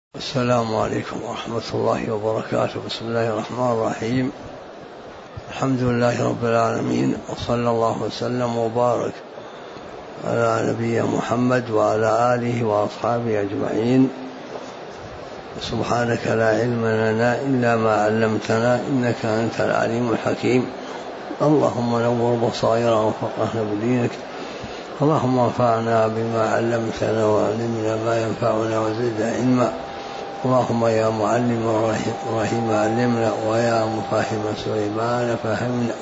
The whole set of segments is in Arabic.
السلام عليكم ورحمة الله وبركاته. بسم الله الرحمن الرحيم. الحمد لله رب العالمين، وصلى الله وسلم وبارك على نبينا محمد وعلى آله وأصحابه أجمعين. سبحانك لا علم لنا إلا ما علمتنا إنك أنت العليم الحكيم. اللهم نور بصائرنا وفقهنا بدينك. اللهم انفعنا بما علمتنا وعلمنا ما ينفعنا وزدنا علما. اللهم يا معلم إبراهيم علمنا، ويا مفهم سليمان فهمنا.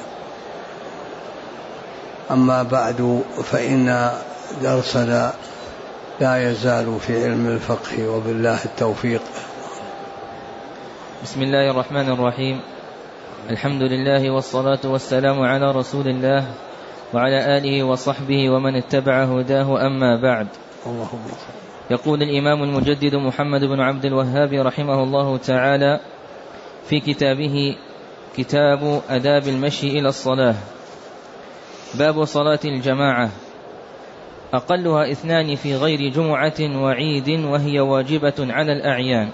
أما بعد، فإن درسنا لا يزال في علم الفقه، وبالله التوفيق. بسم الله الرحمن الرحيم. الحمد لله والصلاة والسلام على رسول الله وعلى آله وصحبه ومن اتبع هداه، أما بعد. اللهم يقول الإمام المجدد محمد بن عبد الوهاب رحمه الله تعالى في كتابه كتاب آداب المشي إلى الصلاة: باب صلاة الجماعة، أقلها 2 في غير جمعة وعيد، وهي واجبة على الأعيان.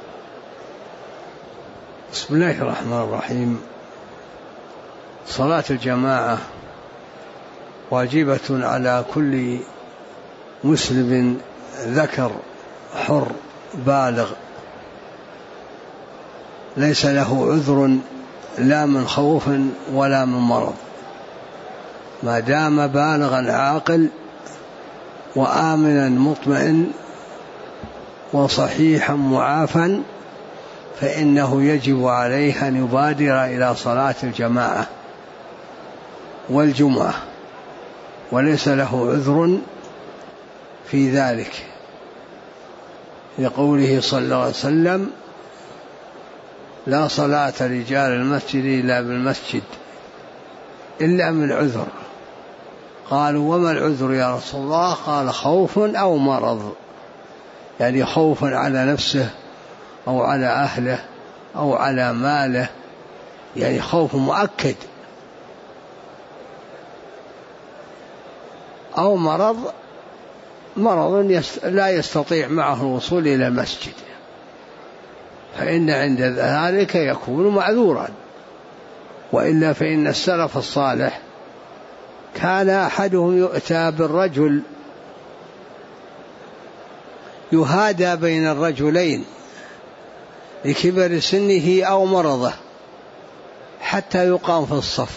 بسم الله الرحمن الرحيم. صلاة الجماعة واجبة على كل مسلم ذكر حر بالغ، ليس له عذر لا من خوف ولا من مرض، ما دام بالغا عاقل وآمنا مطمئن وصحيحا معافا، فإنه يجب عليه أن يبادر إلى صلاة الجماعة والجمعة، وليس له عذر في ذلك، لقوله صلى الله عليه وسلم: لا صلاة رجال المسجد إلا بالمسجد إلا من عذر. قالوا: وما العذر يا رسول الله؟ قال: خوف أو مرض، يعني خوف على نفسه أو على أهله أو على ماله، يعني خوف مؤكد، أو مرض لا يستطيع معه الوصول إلى المسجد، فإن عند ذلك يكون معذورا. وإلا فإن السلف الصالح كان أحدهم يؤتى بالرجل يهادى بين الرجلين لكبر سنه أو مرضه حتى يقام في الصف،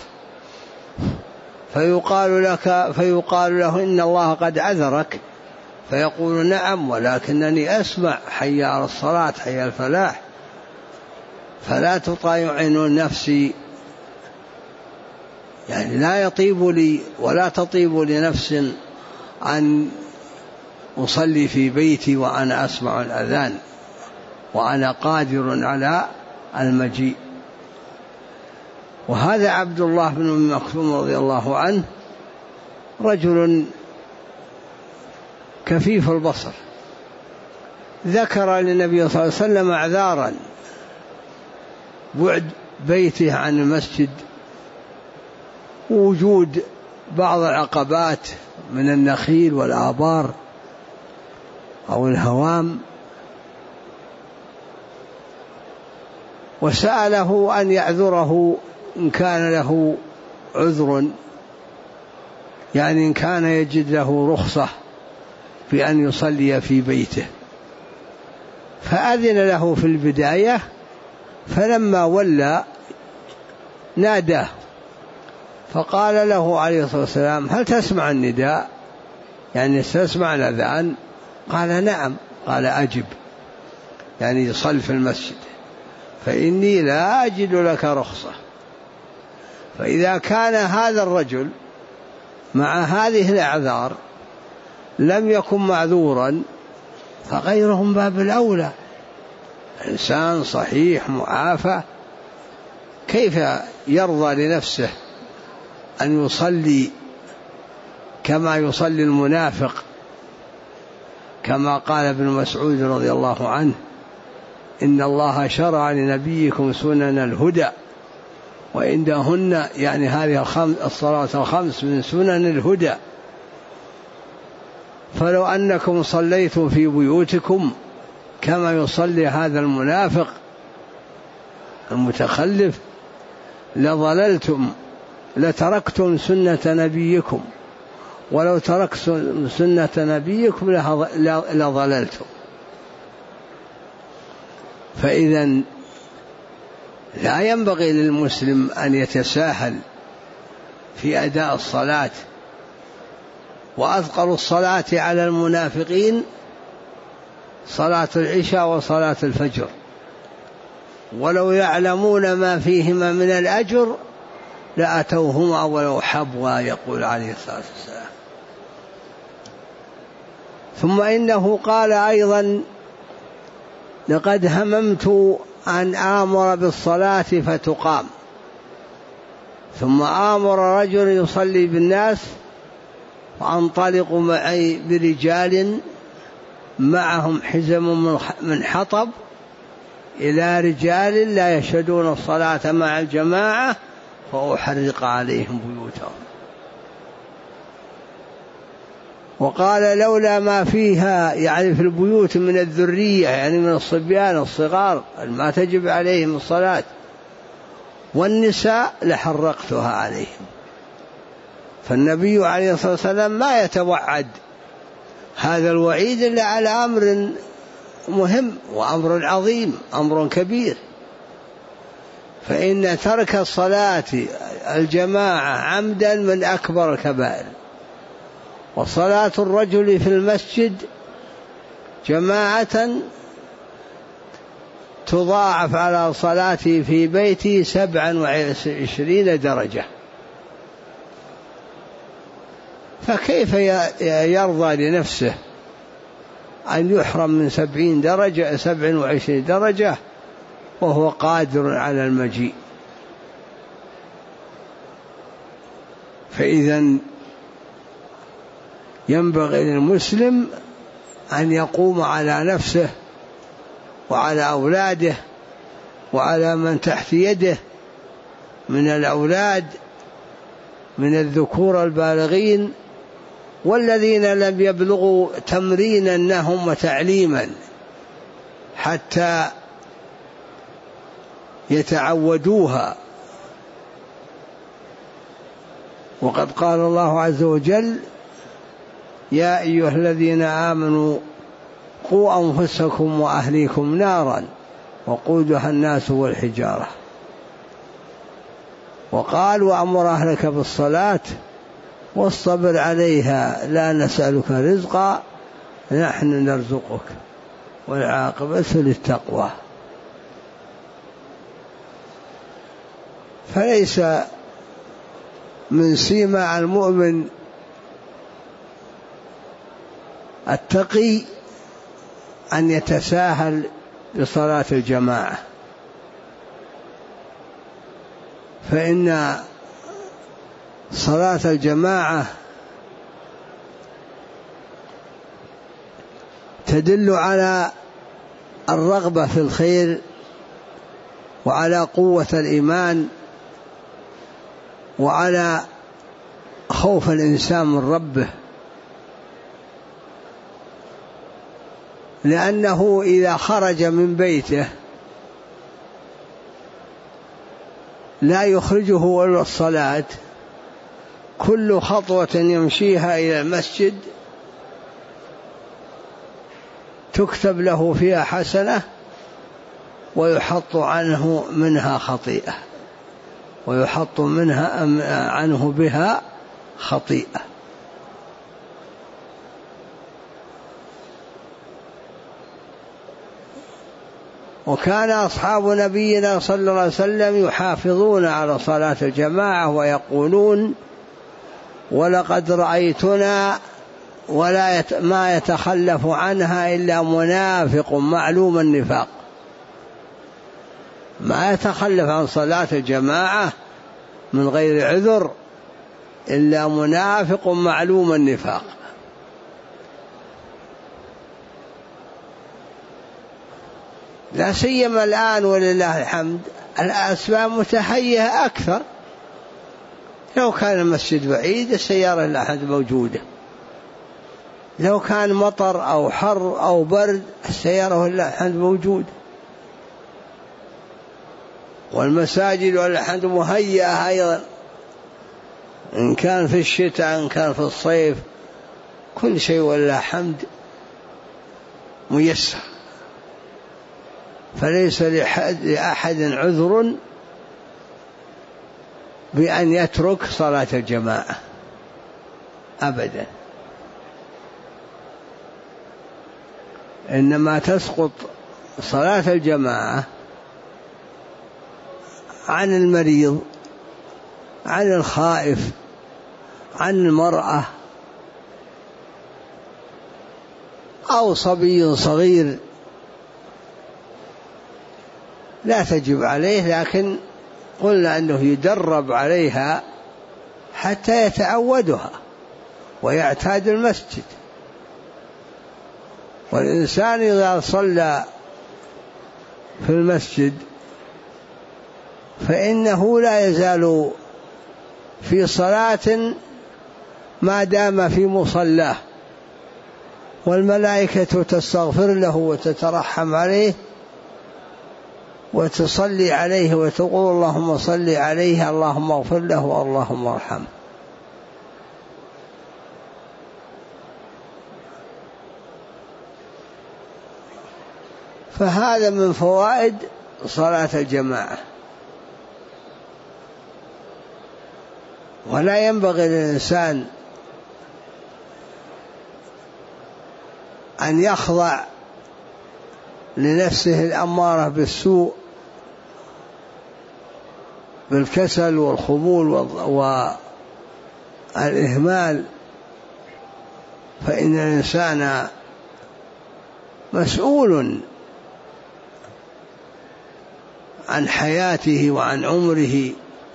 فيقال له: إن الله قد عذرك، فيقول: نعم، ولكنني أسمع حي على الصلاة حي على الفلاح، فلا تطايعن نفسي، يعني لا يطيب لي ولا تطيب لنفس أن أصلي في بيتي وأنا أسمع الأذان وأنا قادر على المجيء. وهذا عبد الله بن أم مكتوم رضي الله عنه رجل كفيف البصر، ذكر للنبي صلى الله عليه وسلم أعذارا: بعد بيته عن المسجد، ووجود بعض العقبات من النخيل والآبار أو الهوام، وسأله أن يعذره إن كان له عذر، يعني إن كان يجد له رخصة في أن يصلي في بيته، فأذن له في البداية، فلما ولى ناداه فقال له عليه الصلاة والسلام: هل تسمع النداء؟ يعني تسمع الأذان؟ قال: نعم. قال: أجب، يعني صل في المسجد، فإني لا أجد لك رخصة. فإذا كان هذا الرجل مع هذه الأعذار لم يكن معذورا، فغيرهم باب الأولى. إنسان صحيح معافى كيف يرضى لنفسه أن يصلي كما يصلي المنافق، كما قال ابن مسعود رضي الله عنه: إن الله شرع لنبيكم سنن الهدى، وعندهن يعني هذه الصلاة الخمس من سنن الهدى، فلو أنكم صليتم في بيوتكم كما يصلي هذا المنافق المتخلف لضللتم لتركتم سنة نبيكم ولو تركتم سنة نبيكم لضللتم. فإذا لا ينبغي للمسلم أن يتساهل في أداء الصلاة، وأثقل الصلاة على المنافقين صلاة العشاء وصلاة الفجر، ولو يعلمون ما فيهما من الأجر لأتوهما ولو حبوا، يقول عليه الصلاة والسلام. ثم إنه قال أيضا: لقد هممت أن آمر بالصلاة فتقام، ثم آمر رجل يصلي بالناس وأنطلق معي برجال معهم حزم من حطب إلى رجال لا يشهدون الصلاة مع الجماعة فأحرق عليهم بيوتهم. وقال: لولا ما فيها يعني في البيوت من الذرية، يعني من الصبيان الصغار ما تجب عليهم الصلاة والنساء، لحرقتها عليهم. فالنبي عليه الصلاة والسلام ما يتوعد هذا الوعيد إلا على أمر مهم وأمر عظيم، أمر كبير. فإن ترك الصلاة الجماعة عمدا من أكبر الكبائر، وصلاة الرجل في المسجد جماعة تضاعف على صلاته في بيته 27 درجة. فكيف يرضى لنفسه أن يحرم من 27 درجة وهو قادر على المجيء؟ فإذا ينبغي للمسلم أن يقوم على نفسه وعلى أولاده وعلى من تحت يده من الأولاد من الذكور البالغين والذين لم يبلغوا تمرينا لهم وتعليما حتى يتعودوها. وقد قال الله عز وجل: يا أيها الذين آمنوا قوا أنفسكم وأهليكم نارا وقودها الناس والحجارة. وقال: وأمر أهلك بالصلاة واصطبر عليها لا نسألك رزقا نحن نرزقك والعاقبة للتقوى. فليس من سيما المؤمن التقي أن يتساهل بصلاة الجماعة، فإن صلاة الجماعة تدل على الرغبة في الخير وعلى قوة الإيمان وعلى خوف الإنسان من ربه، لأنه إذا خرج من بيته لا يخرجه إلا الصلاة، كل خطوة يمشيها إلى المسجد تكتب له فيها حسنة ويحط عنه منها خطيئة، ويحط عنه بها خطيئة. وكان أصحاب نبينا صلى الله عليه وسلم يحافظون على صلاة الجماعة ويقولون: ولقد رأيتنا ما يتخلف عنها إلا منافق معلوم النفاق. ما يتخلف عن صلاة الجماعة من غير عذر إلا منافق معلوم النفاق. لا سيما الآن ولله الحمد الأسباب متهيئة أكثر. لو كان المسجد بعيد السيارة لا أحد موجودة، لو كان مطر أو حر أو برد السيارة ولله الحمد موجود، والمساجد ولله الحمد مهيئة أيضا، إن كان في الشتاء إن كان في الصيف، كل شيء ولله الحمد ميسر. فليس لأحد عذر بأن يترك صلاة الجماعة أبدا، إنما تسقط صلاة الجماعة عن المريض، عن الخائف، عن المرأة، أو صبي صغير لا تجب عليه، لكن قلنا أنه يدرب عليها حتى يتعودها ويعتاد المسجد. والإنسان إذا صلى في المسجد فإنه لا يزال في صلاة ما دام في مصلاه، والملائكة تستغفر له وتترحم عليه وتصلي عليه وتقول اللهم صل عليه، اللهم اغفر له، اللهم ارحمه. فهذا من فوائد صلاة الجماعة. ولا ينبغي للإنسان أن يخضع لنفسه الأمارة بالسوء بالكسل والخمول والإهمال، فإن الإنسان مسؤول عن حياته وعن عمره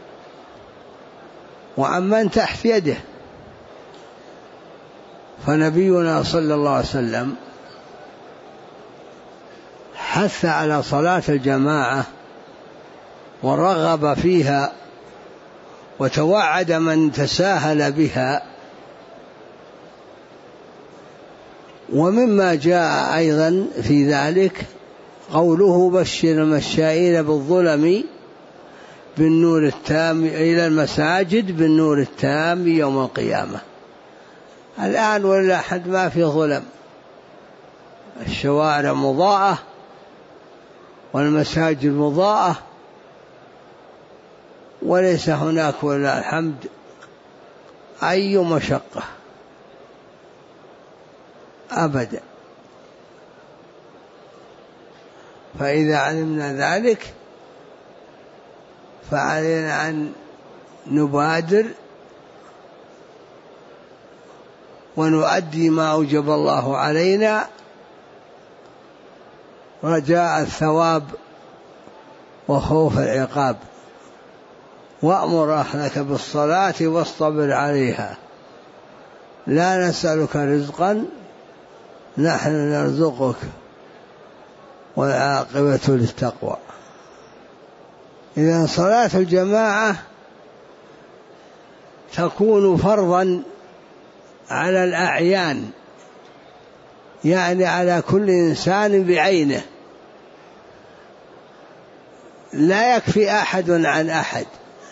وعن من تحت يده. فنبينا صلى الله عليه وسلم حث على صلاة الجماعة ورغب فيها وتوعد من تساهل بها. ومما جاء أيضا في ذلك قوله بشر المشائين بالظلم بالنور التام إلى المساجد بالنور التام يوم القيامة. الآن ولا أحد ما في ظلم، الشوارع مضاءة والمساجد مضاءة، وليس هناك ولا الحمد أي مشقة أبدا. فإذا علمنا ذلك فعلينا أن نبادر ونؤدي ما أوجب الله علينا رجاء الثواب وخوف العقاب. وأمر أهلك بالصلاة واصطبر عليها لا نسألك رزقا نحن نرزقك والعاقبة للتقوى. إذن صلاة الجماعة تكون فرضا على الأعيان، يعني على كل إنسان بعينه، لا يكفي أحد عن أحد.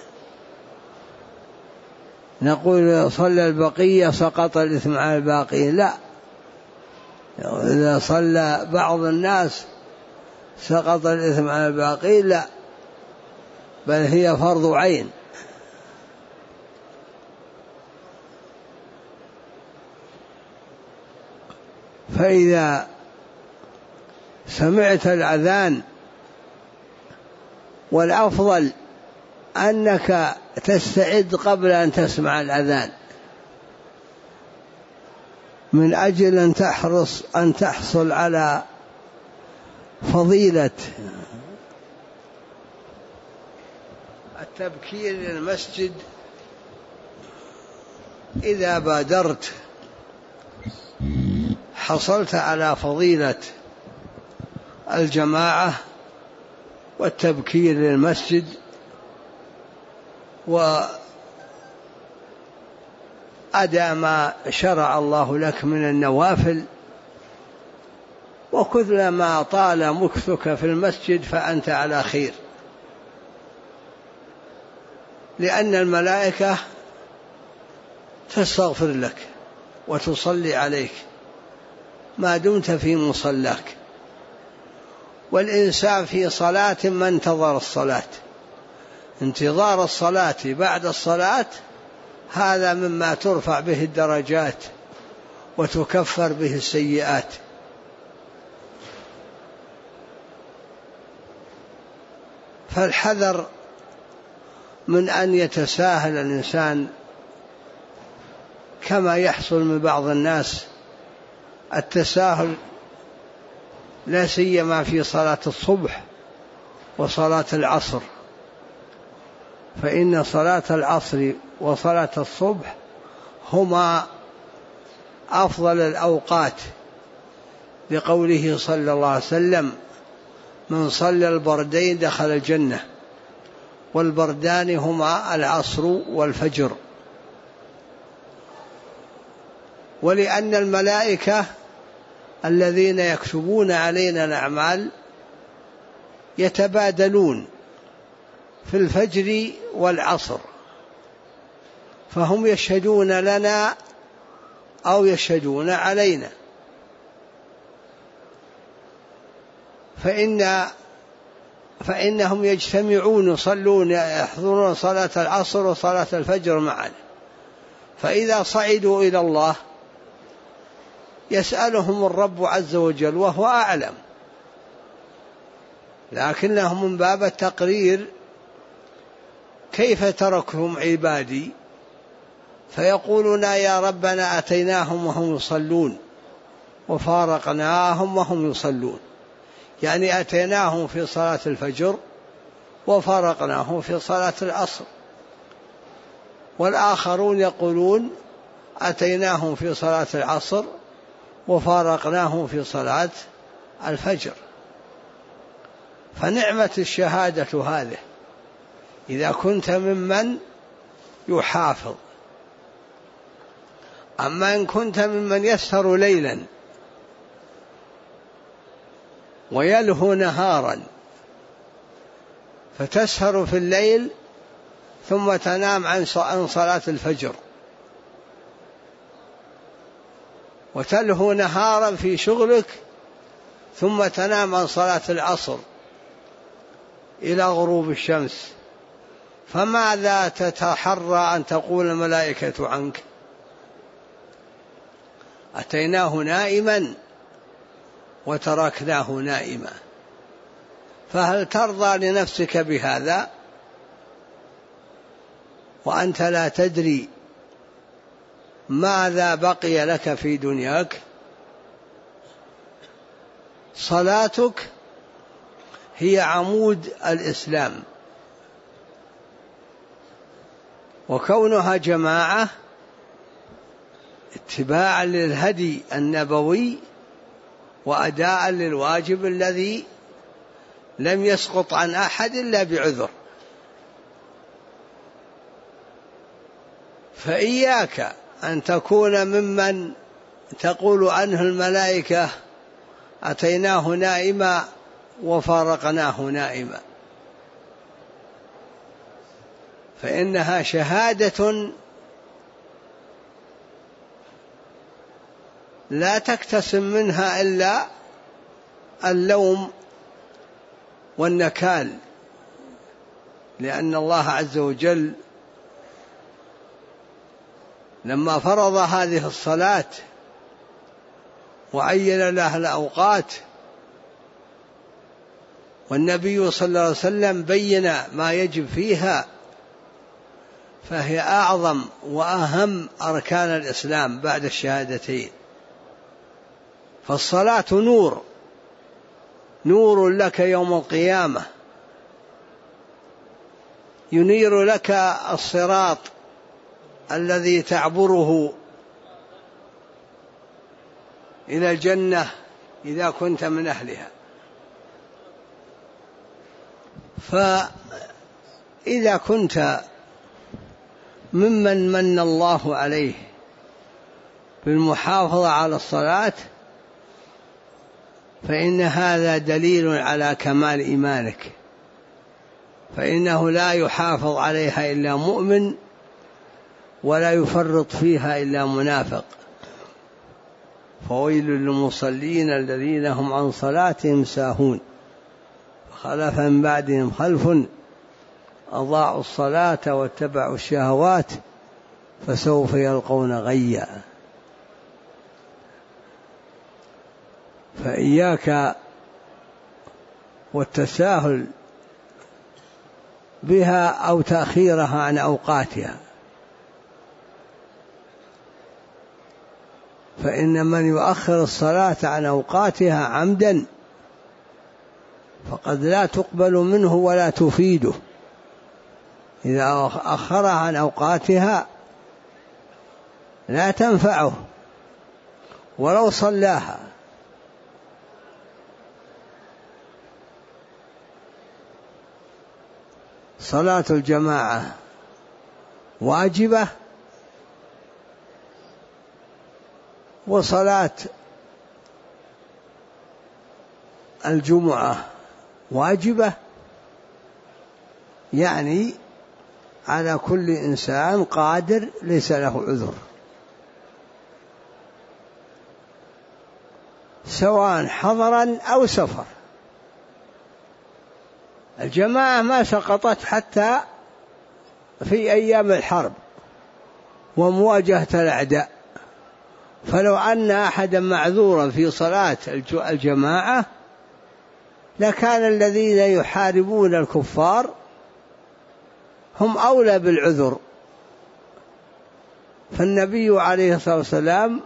نقول صلى البقية سقط الإثم على الباقين، لا، إذا صلى بعض الناس سقط الإثم على الباقين، لا، بل هي فرض عين. فإذا سمعت الأذان، والأفضل أنك تستعد قبل أن تسمع الأذان من أجل أن تحرص أن تحصل على فضيلة التبكير للمسجد. إذا بادرت حصلت على فضيلة الجماعة والتبكير للمسجد أدى ما شرع الله لك من النوافل، وكلما طال مكثك في المسجد فأنت على خير، لأن الملائكة تستغفر لك وتصلي عليك ما دمت في مصلاك. والإنسان في صلاة ما انتظر الصلاة، انتظار الصلاة بعد الصلاة هذا مما ترفع به الدرجات وتكفر به السيئات. فالحذر من أن يتساهل الإنسان كما يحصل من بعض الناس التساهل، لا سيما في صلاة الصبح وصلاة العصر، فإن صلاة العصر وصلاة الصبح هما أفضل الأوقات، لقوله صلى الله عليه وسلم: من صلى البردين دخل الجنة، والبردان هما العصر والفجر. ولأن الملائكة الذين يكتبون علينا الأعمال يتبادلون في الفجر والعصر، فهم يشهدون لنا أو يشهدون علينا، فإنهم يجتمعون يصلون يحضرون صلاة العصر وصلاة الفجر معا، فإذا صعدوا إلى الله يسألهم الرب عز وجل وهو أعلم، لكنهم من باب التقرير: كيف تركهم عبادي؟ فيقولون: يا ربنا أتيناهم وهم يصلون وفارقناهم وهم يصلون، يعني أتيناهم في صلاة الفجر وفارقناهم في صلاة العصر. والآخرون يقولون: أتيناهم في صلاة العصر وفارقناهم في صلاة الفجر. فنعمة الشهادة هذه إذا كنت ممن يحافظ. أما إن كنت ممن يسهر ليلا ويلهو نهارا، فتسهر في الليل ثم تنام عن صلاة الفجر، وتلهو نهارا في شغلك ثم تنام عن صلاة العصر إلى غروب الشمس، فماذا تتحرى أن تقول الملائكة عنك؟ أتيناه نائما وتركناه نائما. فهل ترضى لنفسك بهذا وأنت لا تدري ماذا بقي لك في دنياك؟ صلاتك هي عمود الإسلام، وكونها جماعة اتباعا للهدي النبوي وأداء للواجب الذي لم يسقط عن أحد إلا بعذر. فإياك أن تكون ممن تقول عنه الملائكة: أتيناه نائما وفارقناه نائما، فإنها شهادة لا تكتسم منها إلا اللوم والنكال، لأن الله عز وجل لما فرض هذه الصلاة وعين لها الأوقات، والنبي صلى الله عليه وسلم بين ما يجب فيها، فهي أعظم وأهم أركان الإسلام بعد الشهادتين. فالصلاة نور لك يوم القيامة، ينير لك الصراط الذي تعبره إلى الجنة إذا كنت من أهلها. فإذا كنت ممن من الله عليه بالمحافظة على الصلاة فإن هذا دليل على كمال إيمانك، فإنه لا يحافظ عليها إلا مؤمن ولا يفرط فيها إلا منافق. فويل للمصلين الذين هم عن صلاتهم ساهون فخلف من بعدهم خلف أضاعوا الصلاة واتبعوا الشهوات فسوف يلقون غيا. فإياك والتساهل بها أو تأخيرها عن أوقاتها، فإن من يؤخر الصلاة عن أوقاتها عمدا فقد لا تقبل منه ولا تفيده. إذا أخرها عن أوقاتها لا تنفعه ولو صلاها. صلاة الجماعة واجبة، وصلاة الجمعة واجبة، يعني على كل إنسان قادر ليس له عذر، سواء حضرا أو سفر. الجماعة ما سقطت حتى في أيام الحرب ومواجهة الأعداء، فلو أن أحدا معذورا في صلاة الجماعة لكان الذين يحاربون الكفار هم أولى بالعذر. فالنبي عليه الصلاة والسلام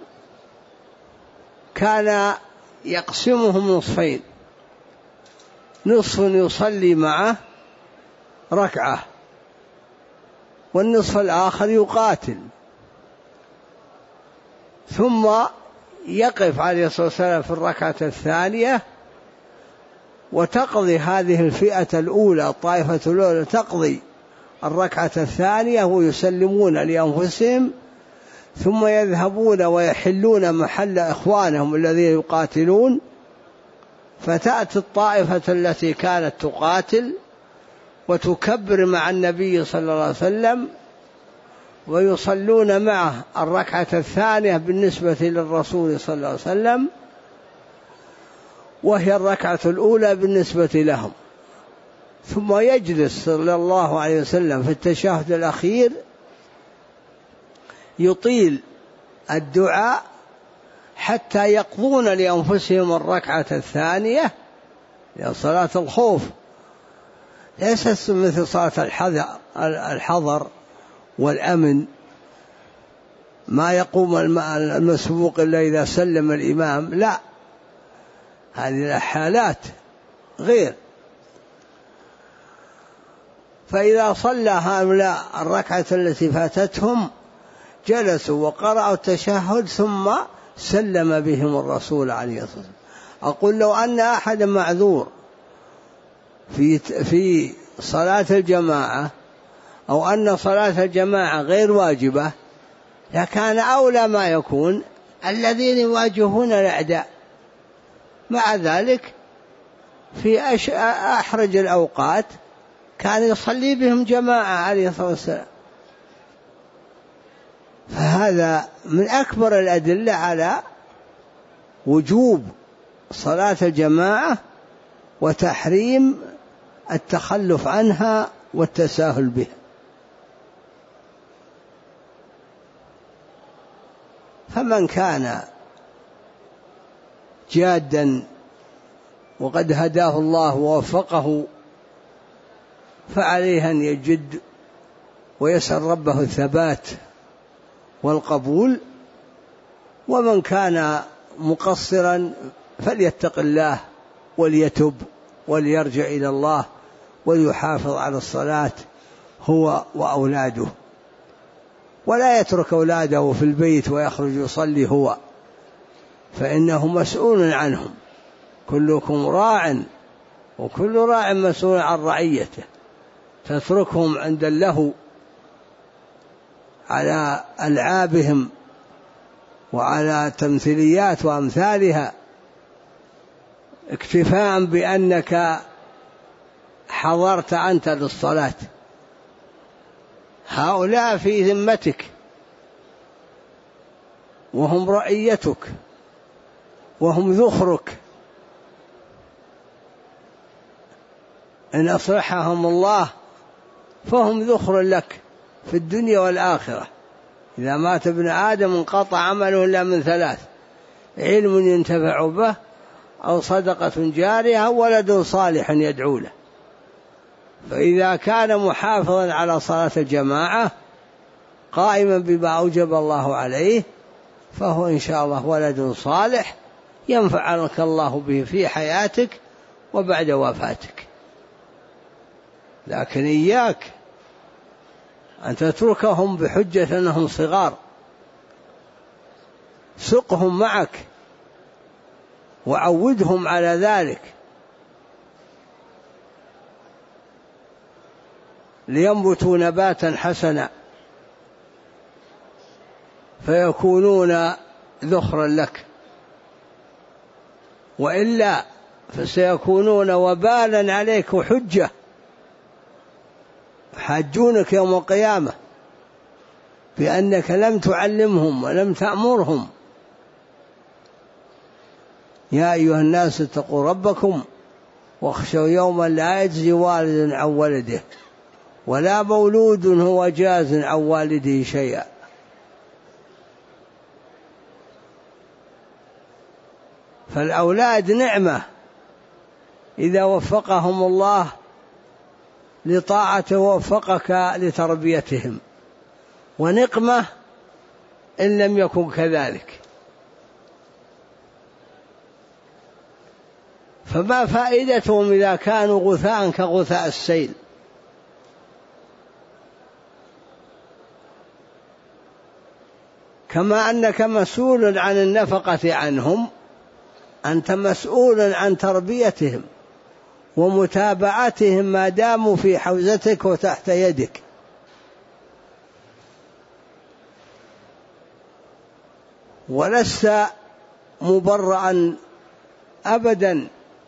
كان يقسمهم نصفين، نصف يصلي معه ركعة والنصف الآخر يقاتل، ثم يقف عليه الصلاة والسلام في الركعة الثانية وتقضي هذه الفئة الأولى، الطائفة الأولى تقضي الركعة الثانية ويسلمون لأنفسهم، ثم يذهبون ويحلون محل إخوانهم الذين يقاتلون، فتأتي الطائفة التي كانت تقاتل وتكبر مع النبي صلى الله عليه وسلم ويصلون معه الركعة الثانية بالنسبة للرسول صلى الله عليه وسلم، وهي الركعة الأولى بالنسبة لهم، ثم يجلس صلى الله عليه وسلم في التشهد الأخير يطيل الدعاء حتى يقضون لأنفسهم الركعة الثانية، لأن صلاة الخوف ليست مثل صلاة الحضر والأمن، ما يقوم المسبوق إلا إذا سلم الإمام، لا، هذه الحالات غير. فإذا صلى هؤلاء الركعة التي فاتتهم جلسوا وقرأوا التشهد ثم سلم بهم الرسول عليه الصلاة والسلام. أقول لو أن أحد معذور في صلاة الجماعة أو أن صلاة الجماعة غير واجبة لكان أولى ما يكون الذين يواجهون الأعداء، مع ذلك في أحرج الأوقات كان يصلي بهم جماعة عليه الصلاة والسلام. فهذا من أكبر الأدلة على وجوب صلاة الجماعة وتحريم التخلف عنها والتساهل بها. فمن كان جادا وقد هداه الله ووفقه فعليه أن يجد ويسأل ربه الثبات والقبول، ومن كان مقصرا فليتق الله وليتب وليرجع إلى الله وليحافظ على الصلاة هو وأولاده، ولا يترك أولاده في البيت ويخرج يصلي هو، فإنه مسؤول عنهم، كلكم راع وكل راع مسؤول عن رعيته. تتركهم عند اللهو على ألعابهم وعلى تمثيليات وأمثالها، اكتفاء بأنك حضرت أنت للصلاة. هؤلاء في ذمتك وهم رعيتك وهم ذخرك، إن أصلحهم الله فهم ذخر لك في الدنيا والآخرة. إذا مات ابن آدم انقطع عمله إلا من ثلاث: علم ينتفع به، أو صدقة جارية، أو ولد صالح يدعو له. فإذا كان محافظا على صلاة الجماعة قائما بما أوجب الله عليه، فهو إن شاء الله ولد صالح ينفعك الله به في حياتك وبعد وفاتك. لكن إياك أن تتركهم بحجة أنهم صغار، سقهم معك وعودهم على ذلك لينبتوا نباتا حسنا فيكونون ذخرا لك، وإلا فسيكونون وبالا عليك وحجة، حاجونك يوم القيامة بأنك لم تعلمهم ولم تأمرهم. يا أيها الناس اتقوا ربكم واخشوا يوما لا يجزي والد عن ولده ولا مولود هو جاز عن والده شيئا. فالأولاد نعمة إذا وفقهم الله لطاعته ووفقك لتربيتهم، ونقمة إن لم يكن كذلك. فما فائدتهم إذا كانوا غثاء كغثاء السيل؟ كما أنك مسؤول عن النفقة عنهم، أنت مسؤول عن تربيتهم ومتابعتهم ما داموا في حوزتك وتحت يدك. ولست مبرئا أبدا،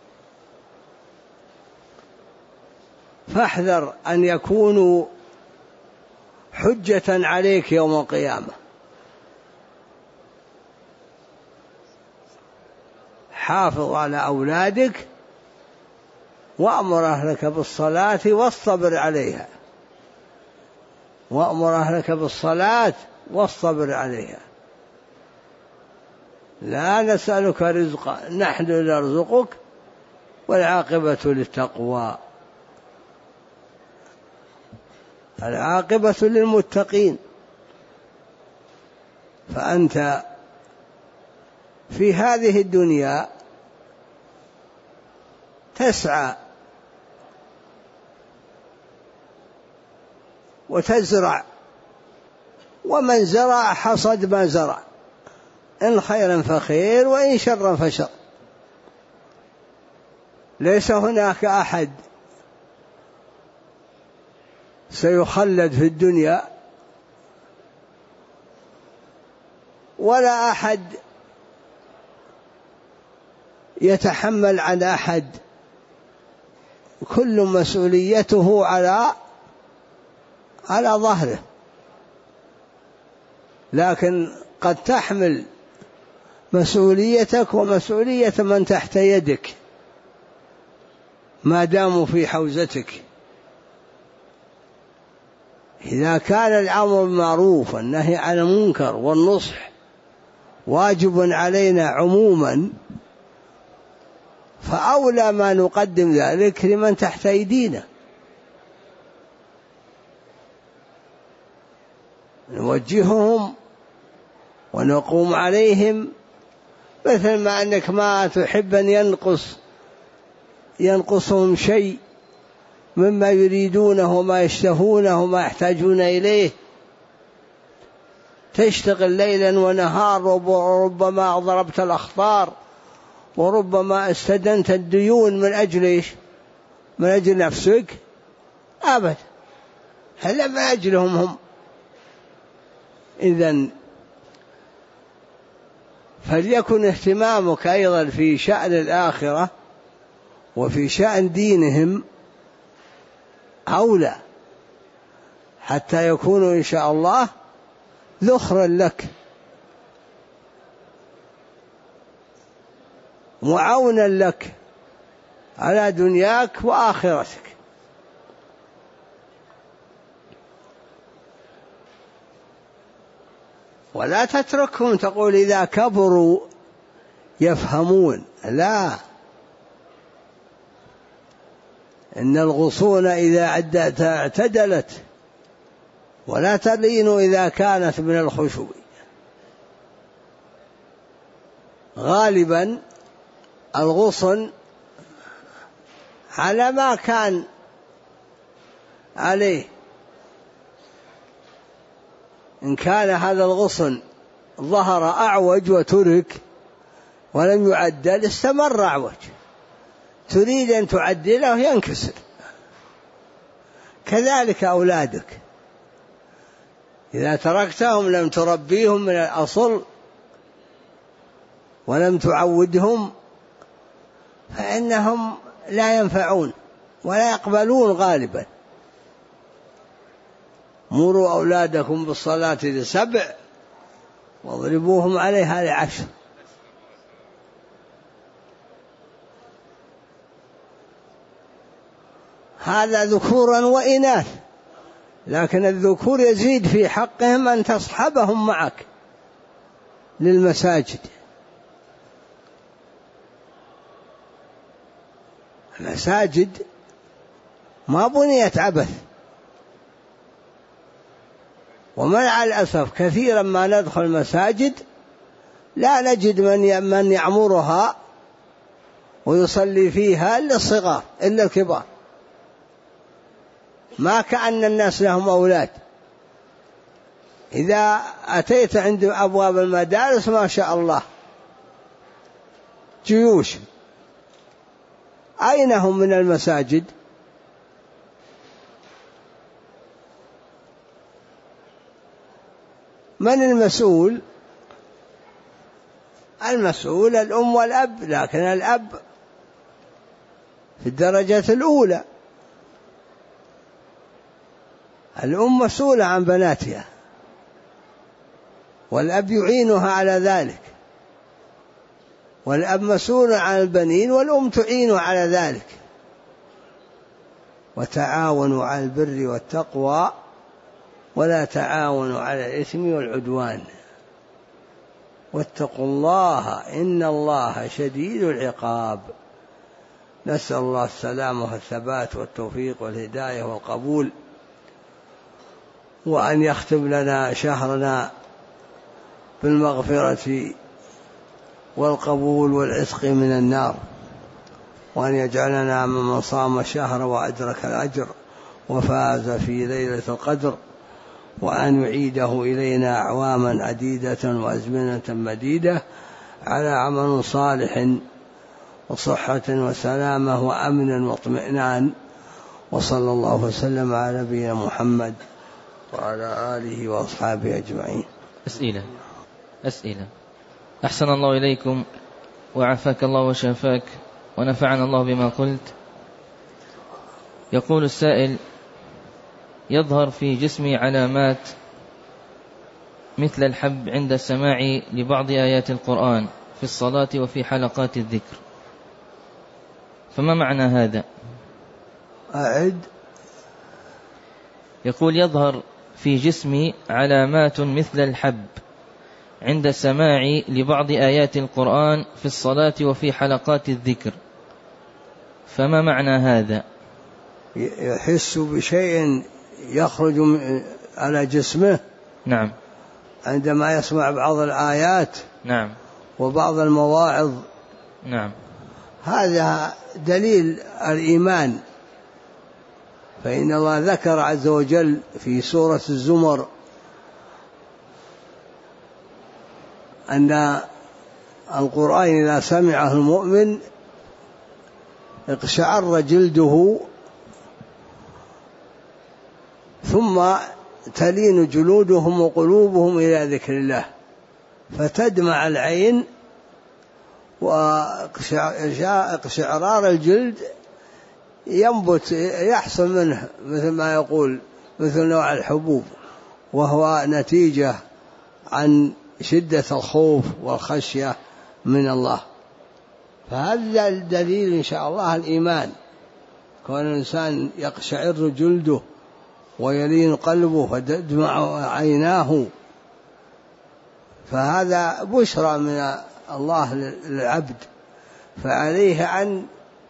فاحذر أن يكونوا حجة عليك يوم القيامة. حافظ على أولادك وأمر أهلك بالصلاة واصطبر عليها، وأمر أهلك بالصلاة واصطبر عليها. لا نسألك رزقا نحن نرزقك والعاقبة للتقوى. العاقبة للمتقين. فأنت في هذه الدنيا تسعى وتزرع، ومن زرع حصد ما زرع، إن خيرا فخير وإن شرا فشر. ليس هناك أحد سيخلد في الدنيا، ولا أحد يتحمل عن أحد، كل مسؤوليته على ظهره. لكن قد تحمل مسؤوليتك ومسؤولية من تحت يدك ما داموا في حوزتك. إذا كان الأمر بالمعروف والنهي عن المنكر والنصح واجب علينا عموما، فأولى ما نقدم ذلك لمن تحت أيدينا، نوجههم ونقوم عليهم، مثل ما أنك ما تحب أن ينقصهم شيء مما يريدونه وما يشتهونه وما يحتاجون إليه. تشتغل ليلا ونهار، وربما ضربت الأخطار، وربما استدنت الديون من أجل إيش؟ من أجل نفسك؟ أبدا، هل من أجلهم هم؟ إذن فليكن اهتمامك أيضا في شأن الآخرة وفي شأن دينهم أولى، حتى يكونوا إن شاء الله ذخرا لك وعونا لك على دنياك وآخرتك. ولا تتركهم تقول إذا كبروا يفهمون، لا، إن الغصون إذا اعتدلت ولا تلين إذا كانت من الخشوع. غالبا الغصن على ما كان عليه، إن كان هذا الغصن ظهر أعوج وترك ولم يعدل استمر أعوج، تريد أن تعدله ينكسر. كذلك أولادك إذا تركتهم لم تربيهم من الأصل ولم تعودهم فإنهم لا ينفعون ولا يقبلون غالبا. مروا أولادكم بالصلاة ل7 واضربوهم عليها ل10. هذا ذكورا وإناث، لكن الذكور يزيد في حقهم أن تصحبهم معك للمساجد. المساجد ما بنيت عبث، ومع الأسف كثيرا ما ندخل المساجد لا نجد من يعمرها ويصلي فيها إلا الصغار إلا الكبار، ما كأن الناس لهم أولاد. إذا أتيت عند أبواب المدارس ما شاء الله جيوش، أين هم من المساجد؟ من المسؤول؟ المسؤول الأم والأب، لكن الأب في الدرجة الأولى، الأم مسؤولة عن بناتها والأب يعينها على ذلك، والأب مسؤول عن البنين والأم تعينه على ذلك. وتعاونوا على البر والتقوى ولا تعاونوا على الإثم والعدوان واتقوا الله إن الله شديد العقاب. نسأل الله السلامة والثبات والتوفيق والهداية والقبول، وأن يختم لنا شهرنا بالمغفرة والقبول والعتق من النار، وأن يجعلنا ممن صام الشهر وأدرك الأجر وفاز في ليلة القدر، وأن يعيده إلينا أعواما عديدة وأزمنة مديدة على عمل صالح وصحة وسلامة وأمن واطمئنان. وصلى الله وسلم على نبينا محمد وعلى آله وأصحابه أجمعين. أسئلة. أحسن الله إليكم وعافاك الله وشافاك ونفعنا الله بما قلت. يقول السائل: يظهر في جسمي علامات مثل الحب عند السماع لبعض آيات القرآن في الصلاة وفي حلقات الذكر، فما معنى هذا؟ أعد. يقول: يظهر في جسمي علامات مثل الحب عند السماع لبعض آيات القرآن في الصلاة وفي حلقات الذكر، فما معنى هذا؟ يحس بشيء يخرج على جسمه. نعم. عندما يسمع بعض الآيات. نعم. وبعض المواعظ. نعم. هذا دليل الإيمان، فإن الله ذكر عز وجل في سورة الزمر أن القرآن إذا سمعه المؤمن اقشعر جلده ثم تلين جلودهم وقلوبهم إلى ذكر الله، فتدمع العين وقشعرار الجلد ينبت يحصل منه مثل ما يقول مثل نوع الحبوب، وهو نتيجة عن شدة الخوف والخشية من الله. فهذا الدليل إن شاء الله الإيمان، كون الإنسان يقشعر جلده ويلين قلبه وتدمع عيناه، فهذا بشرى من الله للعبد، فعليه أن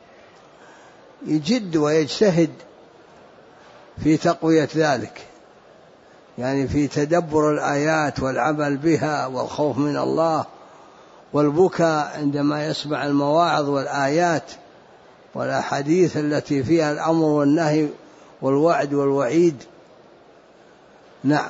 يجد ويجتهد في تقوية ذلك، يعني في تدبر الآيات والعمل بها والخوف من الله والبكاء عندما يسمع المواعظ والآيات والأحاديث التي فيها الأمر والنهي والوعد والوعيد. نعم.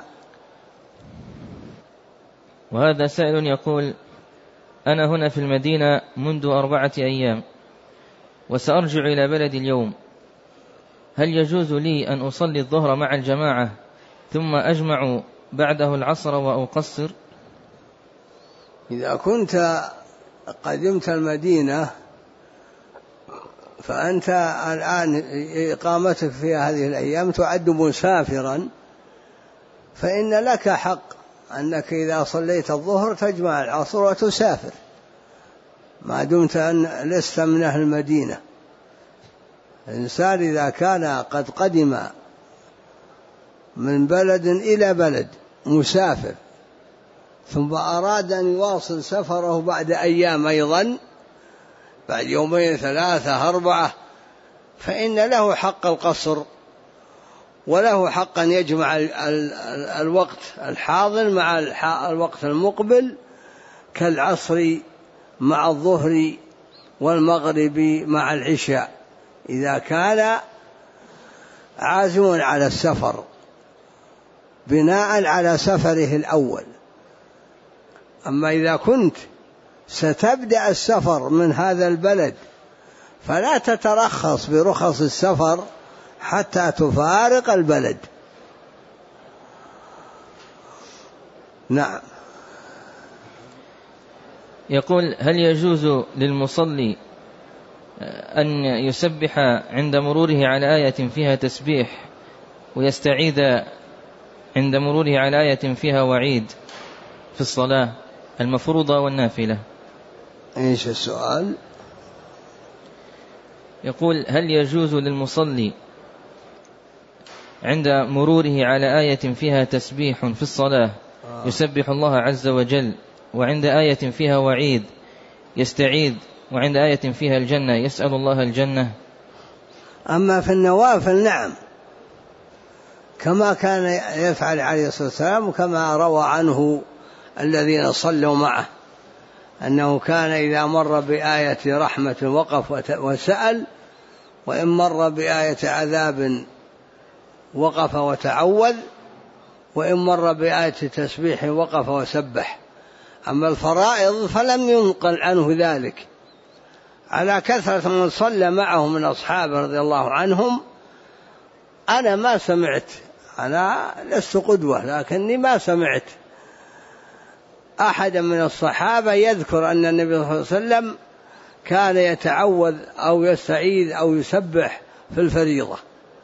وهذا سائل يقول: أنا هنا في المدينة منذ 4 أيام وسأرجع إلى بلدي اليوم، هل يجوز لي أن أصلي الظهر مع الجماعة ثم أجمع بعده العصر وأقصر؟ إذا كنت قدمت المدينة فأنت الآن إقامتك في هذه الأيام تعد مسافرا، فإن لك حق أنك إذا صليت الظهر تجمع العصر وتسافر ما دمت أن لست من أهل المدينة. الإنسان إذا كان قد قدم من بلد إلى بلد مسافر ثم أراد أن يواصل سفره بعد أيام أيضا، بعد 2 3 4، فإن له حق القصر وله حق أن يجمع الوقت الحاضر مع الوقت المقبل، كالعصر مع الظهر والمغرب مع العشاء، إذا كان عازما على السفر بناء على سفره الأول. أما إذا كنت ستبدأ السفر من هذا البلد فلا تترخص برخص السفر حتى تفارق البلد. نعم. يقول: هل يجوز للمصلي أن يسبح عند مروره على آية فيها تسبيح ويستعيذ عند مروره على آية فيها وعيد في الصلاة المفروضة والنافلة؟ إيش السؤال؟ يقول: هل يجوز للمصلي عند مروره على آية فيها تسبيح في الصلاة يسبح الله عز وجل، وعند آية فيها وعيد يستعيذ، وعند آية فيها الجنة يسأل الله الجنة؟ أما في النوافل نعم، كما كان يفعل عليه الصلاة والسلام، وكما روى عنه الذين صلوا معه أنه كان إذا مر بآية رحمة وقف وسأل، وإن مر بآية عذاب وقف وتعوذ، وإن مر بآية تسبيح وقف وسبح. أما الفرائض فلم ينقل عنه ذلك، على كثرة من صلى معه من أصحابه رضي الله عنهم. أنا ما سمعت، أنا لست قدوة، لكني ما سمعت أحدا من الصحابة يذكر أن النبي صلى الله عليه وسلم كان يتعوذ أو يستعيذ أو يسبح في الفريضة،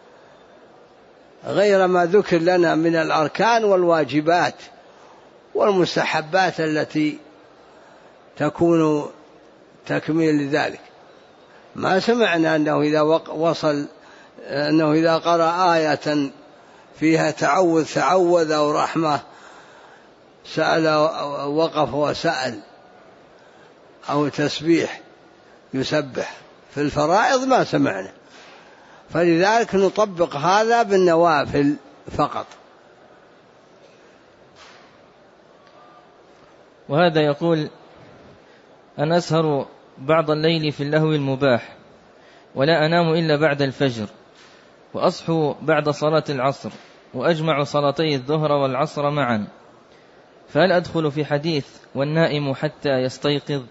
غير ما ذكر لنا من الأركان والواجبات والمستحبات التي تكون تكميل لذلك. ما سمعنا أنه إذا وصل أنه إذا قرأ آية فيها تعوذ أو رحمة سأل وقف وسأل، أو تسبيح يسبح. في الفرائض ما سمعنا، فلذلك نطبق هذا بالنوافل فقط. وهذا يقول: أنا أسهر بعض الليل في اللهو المباح ولا أنام إلا بعد الفجر، وأصحو بعد صلاة العصر، وأجمع صلاتي الظهر والعصر معا، فهل أدخل في حديث والنائم حتى يستيقظ؟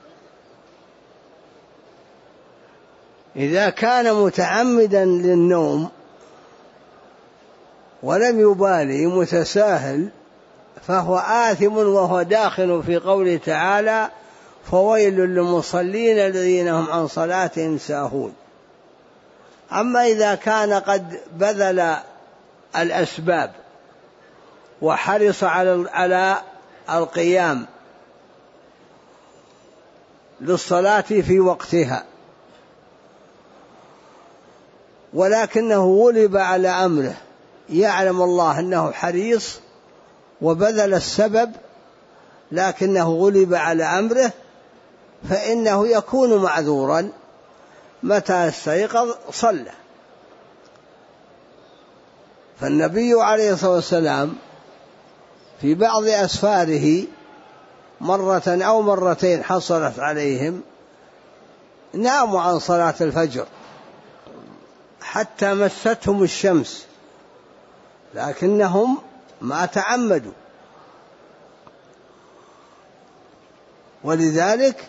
إذا كان متعمدا للنوم ولم يبالي متساهل فهو آثم وهو داخل في قوله تعالى فويل للمصلين الذين هم عن صلاتهم ساهون. أما إذا كان قد بذل الأسباب وحرص على القيام للصلاة في وقتها ولكنه غلب على أمره، يعلم الله أنه حريص وبذل السبب لكنه غلب على أمره، فإنه يكون معذورا، متى استيقظ صلى. فالنبي عليه الصلاة والسلام في بعض أسفاره مرة أو مرتين حصلت عليهم ناموا عن صلاة الفجر حتى مستهم الشمس، لكنهم ما تعمدوا، ولذلك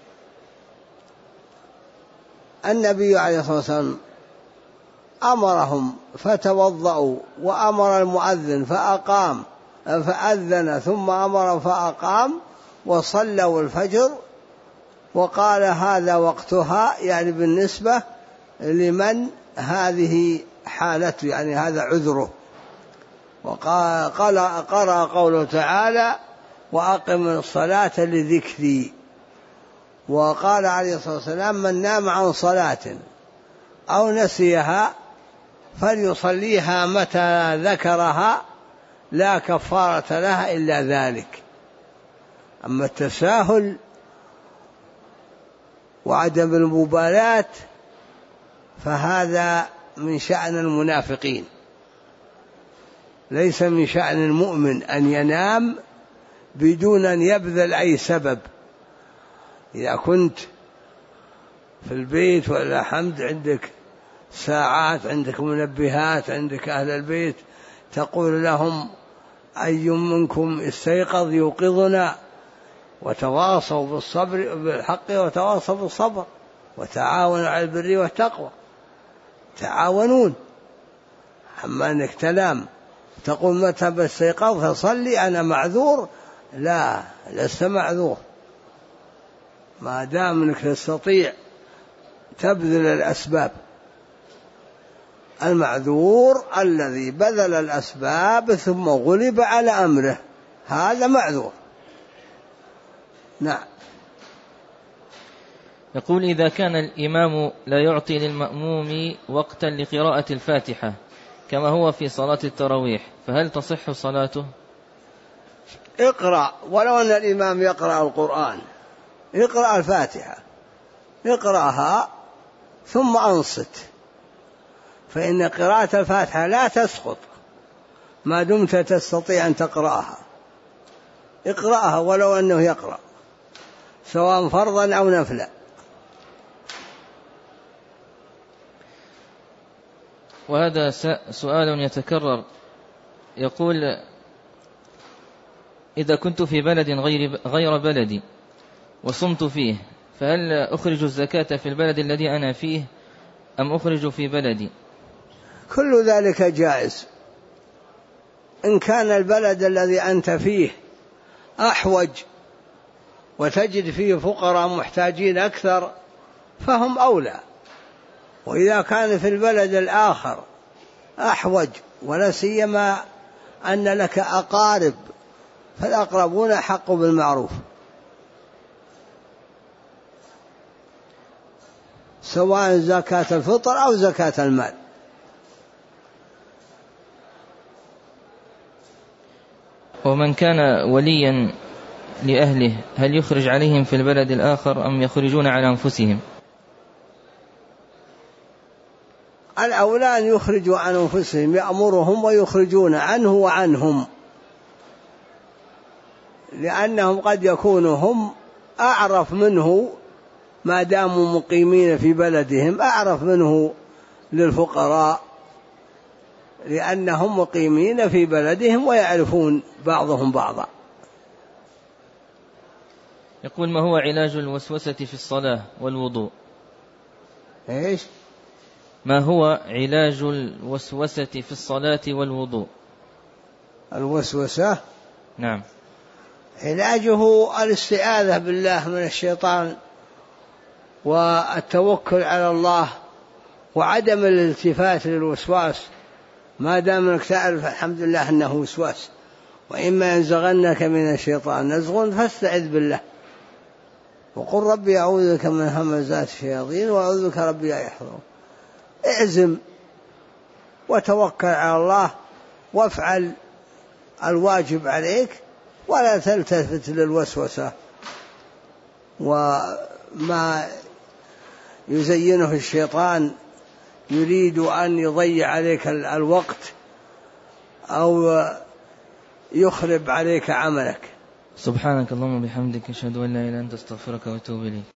النبي عليه الصلاة والسلام أمرهم فتوضأوا، وأمر المؤذن فأذن ثم أمر فأقام وصلوا الفجر، وقال هذا وقتها، يعني بالنسبة لمن هذه حالته، يعني هذا عذره. وقرأ قوله تعالى وأقم الصلاة لذكري. وقال عليه الصلاة والسلام من نام عن صلاة أو نسيها فليصليها متى ذكرها لا كفارة لها إلا ذلك. أما التساهل وعدم المبالاة فهذا من شأن المنافقين، ليس من شأن المؤمن أن ينام بدون أن يبذل أي سبب. إذا كنت في البيت ولا حمد عندك ساعات، عندك منبهات، عندك أهل البيت تقول لهم أي منكم استيقظ يوقظنا، وتواصوا بالصبر بالحق وتواصوا بالصبر وتعاونوا على البر والتقوى، تعاونون. أما أنك تنام تقول متى بستيقظ فصلي أنا معذور، لا، لست معذور ما دام أنك تستطيع تبذل الأسباب. المعذور الذي بذل الأسباب ثم غلب على أمره، هذا معذور. نعم. يقول إذا كان الإمام لا يعطي للمأموم وقتا لقراءة الفاتحة كما هو في صلاة التراويح فهل تصح صلاته؟ اقرأ، ولو أن الإمام يقرأ القرآن اقرأ الفاتحة، اقرأها ثم أنصت، فإن قراءة الفاتحة لا تسقط ما دمت تستطيع أن تقرأها. اقرأها ولو أنه يقرأ سواء فرضا أو نفلا. وهذا سؤال يتكرر، يقول إذا كنت في بلد غير بلدي وصمت فيه فهل أخرج الزكاة في البلد الذي أنا فيه أم أخرج في بلدي؟ كل ذلك جائز. إن كان البلد الذي أنت فيه أحوج وتجد فيه فقراء محتاجين أكثر فهم أولى، وإذا كان في البلد الآخر أحوج ولا سيما أن لك أقارب فالأقربون حق بالمعروف، سواء زكاة الفطر أو زكاة المال. ومن كان وليا لأهله هل يخرج عليهم في البلد الآخر أم يخرجون على أنفسهم؟ الأولى أن يخرجوا عن أنفسهم، يأمرهم ويخرجون عنه وعنهم، لأنهم قد يكونوا هم أعرف منه ما داموا مقيمين في بلدهم، أعرف منه للفقراء لأنهم مقيمين في بلدهم ويعرفون بعضهم بعضا. يقول ما هو علاج الوسوسة في الصلاة والوضوء؟ إيش؟ ما هو علاج الوسوسة في الصلاة والوضوء؟ الوسوسة نعم. علاجه الاستعاذة بالله من الشيطان والتوكل على الله وعدم الالتفات للوسواس، ما دام انك تعرف الحمد لله انه وسواس، وإما ينزغنك من الشيطان نزغ فاستعذ بالله وقل ربي أعوذ بك من همزات الشياطين وأعوذ بك ربي أن يحضرون. اعزم وتوكل على الله وافعل الواجب عليك ولا تلتفت للوسوسة وما يزينه الشيطان، يريد أن يضيع عليك الوقت أو يخرب عليك عملك. سبحانك اللهم وبحمدك أشهد أن لا إله إلا أنت أستغفرك وأتوب إليك.